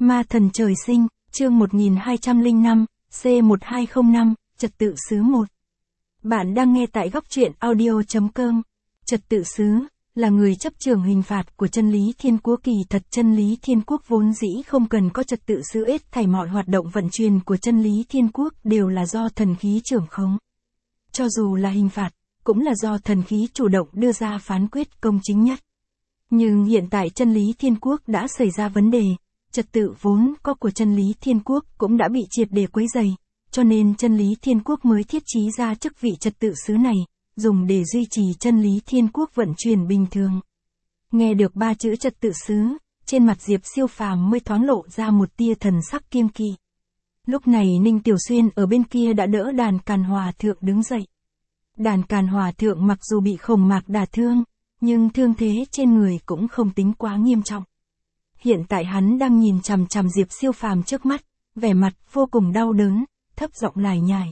Ma thần trời sinh, chương 1205, C1205, Trật tự xứ 1. Bạn đang nghe tại góc truyện audio.com. Trật tự xứ là người chấp trưởng hình phạt của chân lý thiên quốc. Kỳ thật chân lý thiên quốc vốn dĩ không cần có trật tự xứ, hết thảy mọi hoạt động vận chuyển của chân lý thiên quốc đều là do thần khí trưởng khống. Cho dù là hình phạt, cũng là do thần khí chủ động đưa ra phán quyết công chính nhất. Nhưng hiện tại chân lý thiên quốc đã xảy ra vấn đề, trật tự vốn có của chân lý thiên quốc cũng đã bị triệt để quấy rầy, cho nên chân lý thiên quốc mới thiết trí ra chức vị trật tự xứ này, dùng để duy trì chân lý thiên quốc vận chuyển bình thường. Nghe được ba chữ trật tự xứ, trên mặt Diệp Siêu Phàm mới thoáng lộ ra một tia thần sắc kiêng kỵ. Lúc này Ninh Tiểu Xuyên ở bên kia đã đỡ Đàn Càn Hòa Thượng đứng dậy. Đàn Càn Hòa Thượng mặc dù bị Khổng Mạc đả thương, nhưng thương thế trên người cũng không tính quá nghiêm trọng. Hiện tại hắn đang nhìn chằm chằm Diệp Siêu Phàm trước mắt, vẻ mặt vô cùng đau đớn, thấp giọng lải nhải.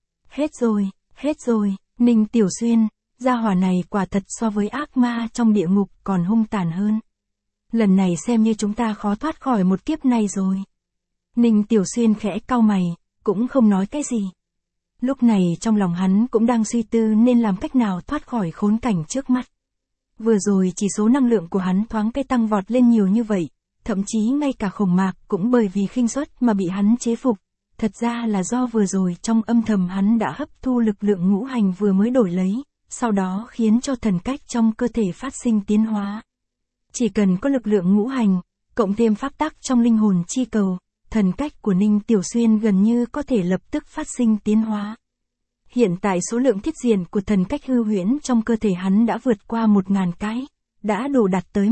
Hết rồi, Ninh Tiểu Xuyên, gia hỏa này quả thật so với ác ma trong địa ngục còn hung tàn hơn. Lần này xem như chúng ta khó thoát khỏi một kiếp này rồi. Ninh Tiểu Xuyên khẽ cau mày, cũng không nói cái gì. Lúc này trong lòng hắn cũng đang suy tư nên làm cách nào thoát khỏi khốn cảnh trước mắt. Vừa rồi chỉ số năng lượng của hắn thoáng cái tăng vọt lên nhiều như vậy, thậm chí ngay cả Khổng Mạc cũng bởi vì khinh suất mà bị hắn chế phục. Thật ra là do vừa rồi trong âm thầm hắn đã hấp thu lực lượng ngũ hành vừa mới đổi lấy, sau đó khiến cho thần cách trong cơ thể phát sinh tiến hóa. Chỉ cần có lực lượng ngũ hành, cộng thêm pháp tắc trong linh hồn chi cầu, thần cách của Ninh Tiểu Xuyên gần như có thể lập tức phát sinh tiến hóa. Hiện tại số lượng thiết diện của thần cách hư huyễn trong cơ thể hắn đã vượt qua 1000 cái, đã đủ đạt tới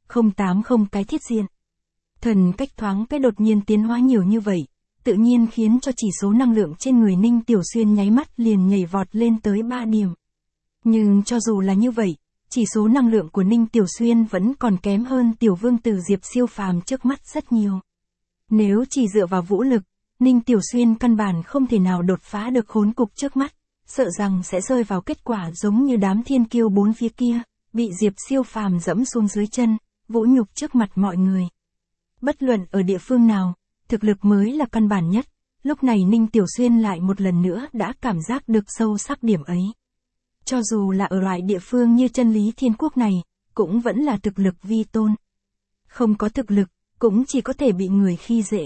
1080 cái thiết diện. Thần cách thoáng cái đột nhiên tiến hóa nhiều như vậy, tự nhiên khiến cho chỉ số năng lượng trên người Ninh Tiểu Xuyên nháy mắt liền nhảy vọt lên tới 3 điểm. Nhưng cho dù là như vậy, chỉ số năng lượng của Ninh Tiểu Xuyên vẫn còn kém hơn Tiểu Vương Tử Diệp Siêu Phàm trước mắt rất nhiều. Nếu chỉ dựa vào vũ lực, Ninh Tiểu Xuyên căn bản không thể nào đột phá được khốn cục trước mắt, sợ rằng sẽ rơi vào kết quả giống như đám thiên kiêu bốn phía kia, bị Diệp Siêu Phàm dẫm xuống dưới chân, vũ nhục trước mặt mọi người. Bất luận ở địa phương nào, thực lực mới là căn bản nhất, lúc này Ninh Tiểu Xuyên lại một lần nữa đã cảm giác được sâu sắc điểm ấy. Cho dù là ở loại địa phương như chân lý thiên quốc này, cũng vẫn là thực lực vi tôn. Không có thực lực, cũng chỉ có thể bị người khi dễ.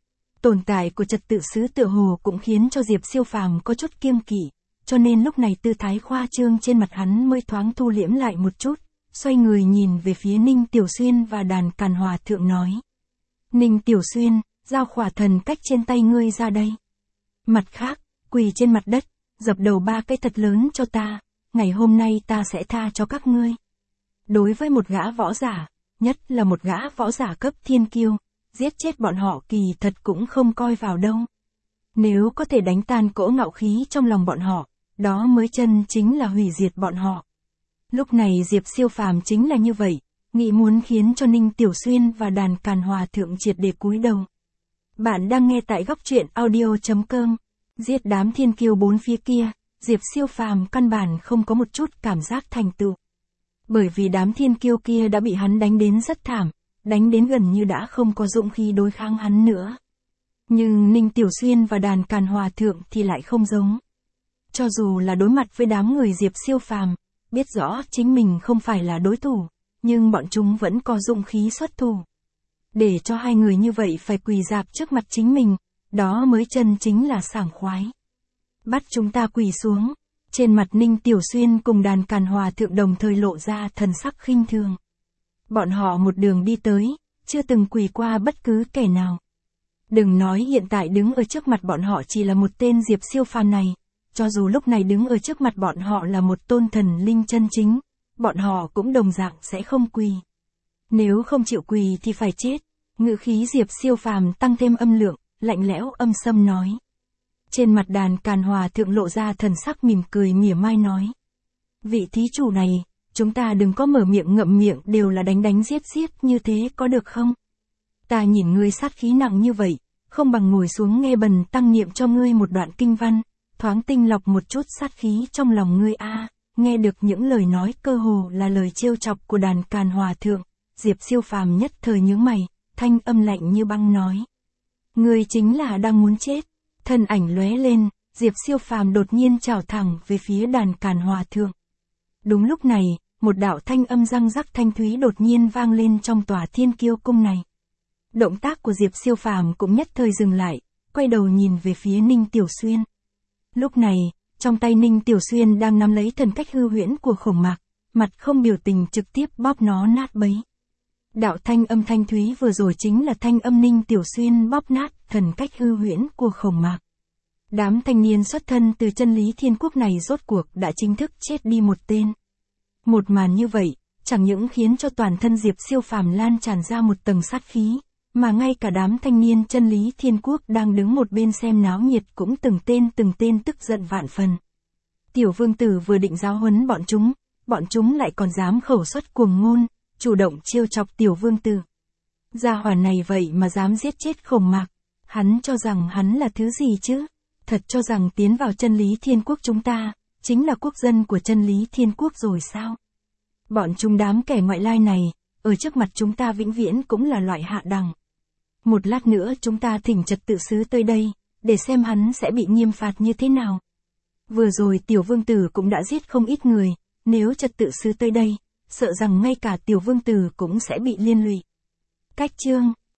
Tồn tại của trật tự xứ tựa hồ cũng khiến cho Diệp Siêu Phàm có chút kiêng kỵ, cho nên lúc này tư thái khoa trương trên mặt hắn mới thoáng thu liễm lại một chút, xoay người nhìn về phía Ninh Tiểu Xuyên và Đàn Càn Hòa Thượng nói. Ninh Tiểu Xuyên, giao khỏa thần cách trên tay ngươi ra đây. Mặt khác, quỳ trên mặt đất, dập đầu 3 cái thật lớn cho ta, ngày hôm nay ta sẽ tha cho các ngươi. Đối với một gã võ giả, nhất là một gã võ giả cấp thiên kiêu, giết chết bọn họ kỳ thật cũng không coi vào đâu. Nếu có thể đánh tan cỗ ngạo khí trong lòng bọn họ, đó mới chân chính là hủy diệt bọn họ. Lúc này Diệp Siêu Phàm chính là như vậy, nghĩ muốn khiến cho Ninh Tiểu Xuyên và Đàn Càn Hòa Thượng triệt để cúi đầu. Bạn đang nghe tại góc truyện audio.com. Giết đám thiên kiêu bốn phía kia, Diệp Siêu Phàm căn bản không có một chút cảm giác thành tựu. Bởi vì đám thiên kiêu kia đã bị hắn đánh đến rất thảm, đánh đến gần như đã không có dũng khí đối kháng hắn nữa. Nhưng Ninh Tiểu Xuyên và Đàn Càn Hòa Thượng thì lại không giống. Cho dù là đối mặt với đám người Diệp Siêu Phàm, biết rõ chính mình không phải là đối thủ, nhưng bọn chúng vẫn có dũng khí xuất thủ. Để cho hai người như vậy phải quỳ rạp trước mặt chính mình, đó mới chân chính là sảng khoái. Bắt chúng ta quỳ xuống. Trên mặt Ninh Tiểu Xuyên cùng Đàn Càn Hòa Thượng đồng thời lộ ra thần sắc khinh thường. Bọn họ một đường đi tới, chưa từng quỳ qua bất cứ kẻ nào. Đừng nói hiện tại đứng ở trước mặt bọn họ chỉ là một tên Diệp Siêu Phàm này, cho dù lúc này đứng ở trước mặt bọn họ là một tôn thần linh chân chính, bọn họ cũng đồng dạng sẽ không quỳ. Nếu không chịu quỳ thì phải chết. Ngữ khí Diệp Siêu Phàm tăng thêm âm lượng, lạnh lẽo âm sâm nói. Trên mặt Đàn Càn Hòa Thượng lộ ra thần sắc mỉm cười mỉa mai nói. Vị thí chủ này, chúng ta đừng có mở miệng ngậm miệng đều là đánh giết như thế có được không? Ta nhìn ngươi sát khí nặng như vậy, không bằng ngồi xuống nghe bần tăng niệm cho ngươi một đoạn kinh văn, thoáng tinh lọc một chút sát khí trong lòng ngươi a. Nghe được những lời nói cơ hồ là lời trêu chọc của Đàn Càn Hòa Thượng, Diệp Siêu Phàm nhất thời nhướng mày, thanh âm lạnh như băng nói. Ngươi chính là đang muốn chết. Thân ảnh lóe lên, Diệp Siêu Phàm đột nhiên chào thẳng về phía đàn Càn Hòa Thượng. Đúng lúc này, một đạo thanh âm răng rắc thanh thúy đột nhiên vang lên trong tòa Thiên Kiêu cung này. Động tác của Diệp Siêu Phàm cũng nhất thời dừng lại, quay đầu nhìn về phía Ninh Tiểu Xuyên. Lúc này, trong tay Ninh Tiểu Xuyên đang nắm lấy thần cách hư huyễn của Khổng Mạc, mặt không biểu tình trực tiếp bóp nó nát bấy. Đạo thanh âm thanh thúy vừa rồi chính là thanh âm Ninh Tiểu Xuyên bóp nát thần cách hư huyễn của Khổng Mạc. Đám thanh niên xuất thân từ chân lý thiên quốc này rốt cuộc đã chính thức chết đi một tên. Một màn như vậy, chẳng những khiến cho toàn thân Diệp Siêu Phàm lan tràn ra một tầng sát khí, mà ngay cả đám thanh niên chân lý thiên quốc đang đứng một bên xem náo nhiệt cũng từng tên tức giận vạn phần. Tiểu vương tử vừa định giáo huấn bọn chúng lại còn dám khẩu xuất cuồng ngôn, chủ động trêu chọc tiểu vương tử. Gia hỏa này vậy mà dám giết chết Khổng Mạc, hắn cho rằng hắn là thứ gì chứ? Thật cho rằng tiến vào chân lý thiên quốc chúng ta, chính là quốc dân của chân lý thiên quốc rồi sao? Bọn chúng đám kẻ ngoại lai này, ở trước mặt chúng ta vĩnh viễn cũng là loại hạ đẳng. Một lát nữa chúng ta thỉnh trật tự sứ tới đây, để xem hắn sẽ bị nghiêm phạt như thế nào. Vừa rồi tiểu vương tử cũng đã giết không ít người, nếu trật tự sứ tới đây, sợ rằng ngay cả tiểu vương tử cũng sẽ bị liên lụy. Cách chương